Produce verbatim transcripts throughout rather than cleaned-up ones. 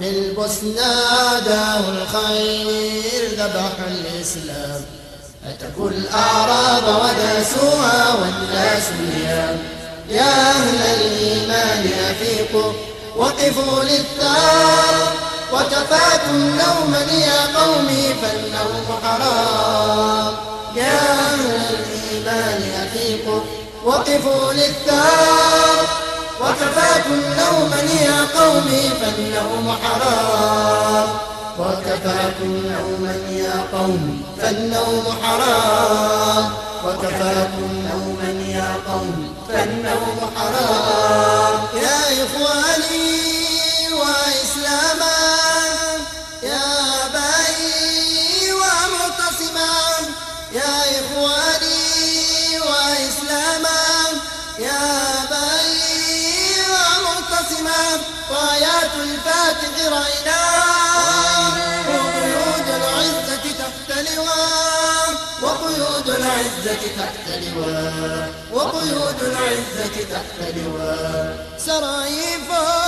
في البوسنة عداه الخير ذبحوا الإسلام، هتكوا الأعراب وداسوها والناس نيام. يا أهل الإيمان أفيقوا وقفوا للثار، وكفاكم نوما يا قومي فالنوم حرام. يا أهل الإيمان أفيقوا وقفوا للثار، وكفاكم نوما يا قومي فالنوم حرام. وكفاكم نوما يا قوم فالنوم حرام. وكفاكم نوما يا قوم فالنوم حرام. يا إخواني وإسلاما، يا آبائي ومعتصما، يا إخواني وإسلاما، يا آبائي ومعتصما، رايات الفاتح رأيناها وقيود العزة تحت لواء، وقيود العزة تحت لواء، وقيود العزة تحت لواء. سرايفا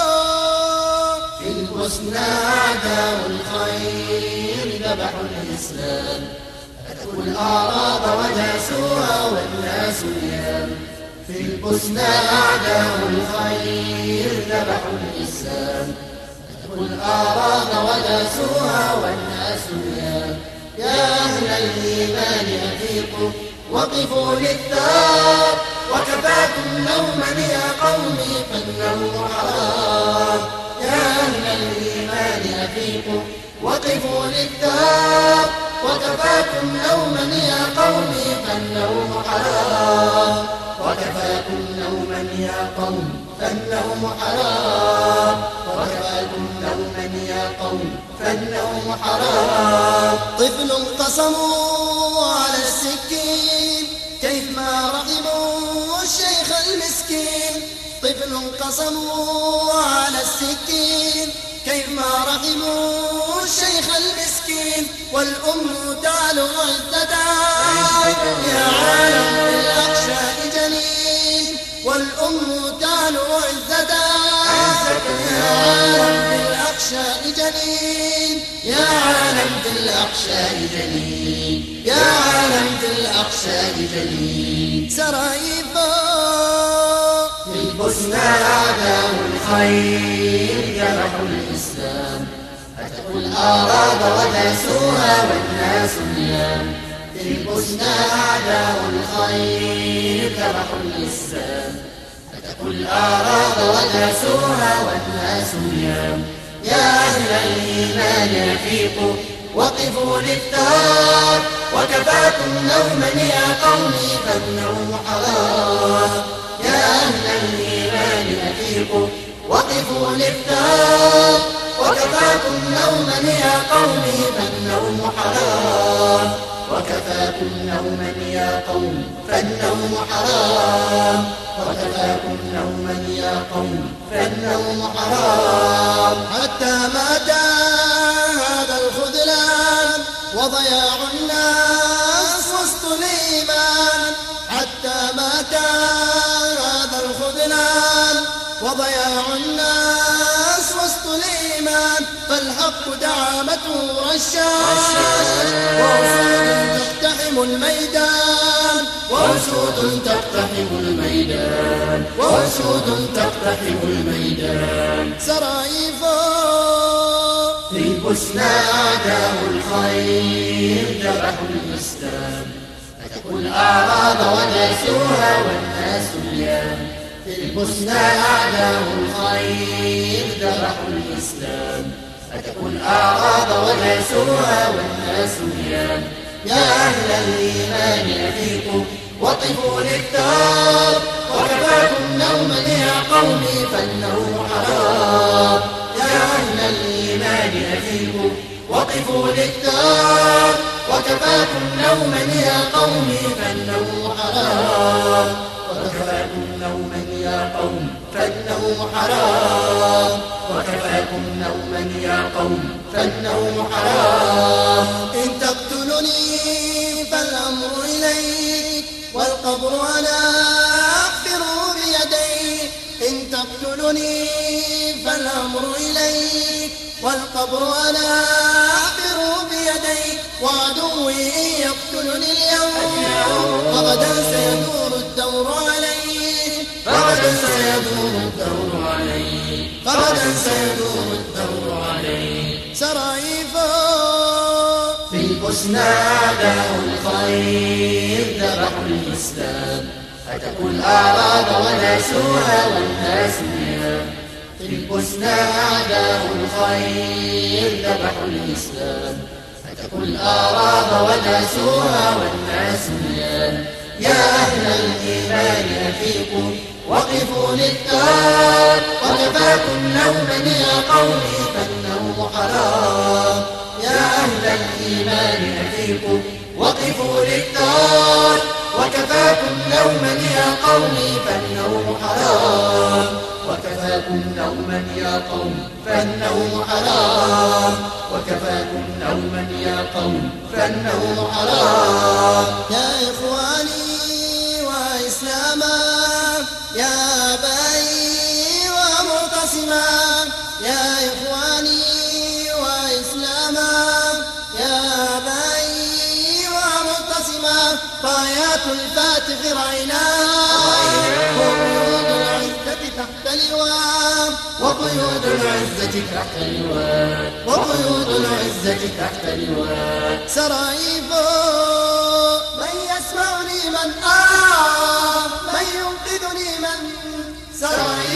في البوسنة أعداء الخير ذبحوا الإسلام، هتكوا الأعراب وداسوها والناس نيام. في البوسنة أعداء الخير ذبحوا الإسلام، هتكوا الأعراب وداسوها والناس نيام. يا أهل الإيمان أفيقوا وقفوا للثار، وكفاكم نوما يا قومي فالنوم حرام. يا أهل الإيمان أفيقوا وقفوا للثار، وكفاكم نوما يا قومي فالنوم حرام. وكفاكم نوما يا قوم فالنوم حرام. وكفاكم نوما يا قوم فالنوم حرام. طفل قسموا على السكين كيف ما رحموا الشيخ المسكين. طفل قسموا على السكين كيف ما رحموا الشيخ المسكين. والأم تعلو عزتها يا عالم بالأحشاء جنين. والأم تعلو عزتها يا عالم بالأحشاء جنين. يا عالم بالأحشاء جنين. يا عالم بالأحشاء جنين. سرايفا في البوسنة أعداء الخير ذبحوا الإسلام، هتكوا الأعراب وداسوها والناس نيام. في البوسنة أعداء الخير ذبحوا الإسلام، هتكوا الأعراب وداسوها والناس نيام. يا أهل الإيمان أفيقوا وقفوا للثار، وكفاكم نوما يا قومي فالنوم حرام. يا أهل الإيمان أفيقوا وقفوا للثار، وكفاكم نوما يا قومي فالنوم حرام. وكفاكم نوما يا قوم فالنوم حرام. وكفاكم نوما يا قوم فالنوم حرام. حتى مات هذا الخذلان وضياع الناس وسط الإيمان. حتى مات هذا الخذلان وضياع الناس وسط الإيمان. فالحق دعامته رشاش وأسود تقتحم الميدان. وأسود تقتحم الميدان. وأسود تقتحم الميدان. سرايفا في البوسنة أعداء الخير ذبحوا الإسلام، هتكوا الأعراب وداسوها والناس نيام. في البوسنة أعداء الخير ذبحوا الإسلام، هتكوا الأعراب وداسوها والناس نيام. يا أهل الإيمان أفيقوا وقفوا للثار، وكفاكم نوما يا قومي فالنوم حرام. يا أهل الإيمان أفيقوا وقفوا للثار، وكفاكم نوما يا قومي فالنوم حرام. وكفاكم نوما يا قوم فالنوم حرام. وكفاكم نوما يا قوم فالنوم حرام. إن تقتلني فالأمر إليك والقبر أنا أغفر بيدي. إن تقتلني فالأمر إليك والقبر أنا أعبر بيديك وعدوي إن يقتلني اليوم فغدا سيدور الدور عليه فغدا سيدور الدور عليه فغدا سيدور الدور عليه سرايفه في البوسنة أعداء الخير ذبحوا الإسلام هتكوا الأعراض وناسوها والناس نيام في البوسنة أعداء الخير ذبحوا الإسلام هتكوا الأعراض وناسوها والناس نيام يا أهل الإيمان أفيقوا وقفوا للدار وكفاكم نوما يا قومي فالنوم حرام يا أهل الإيمان أفيقوا وقفوا للدار وكفاكم نوما يا قومي فالنوم حرام وكفاكم نوما يا قوم فالنوم حرام وكفاكم نوما يا قوم فالنوم حرام يا إخواني وإسلاما يا أبائي ومعتصما يا إخواني وإسلاما يا أبائي ومعتصما رايات الفاتح رعيناها وقيود العزة تحت لواء وقيود العزة تحت لواء وقيود العزة تحت لواء سرايفه من يسمعني من آه من ينقذني من سرايفه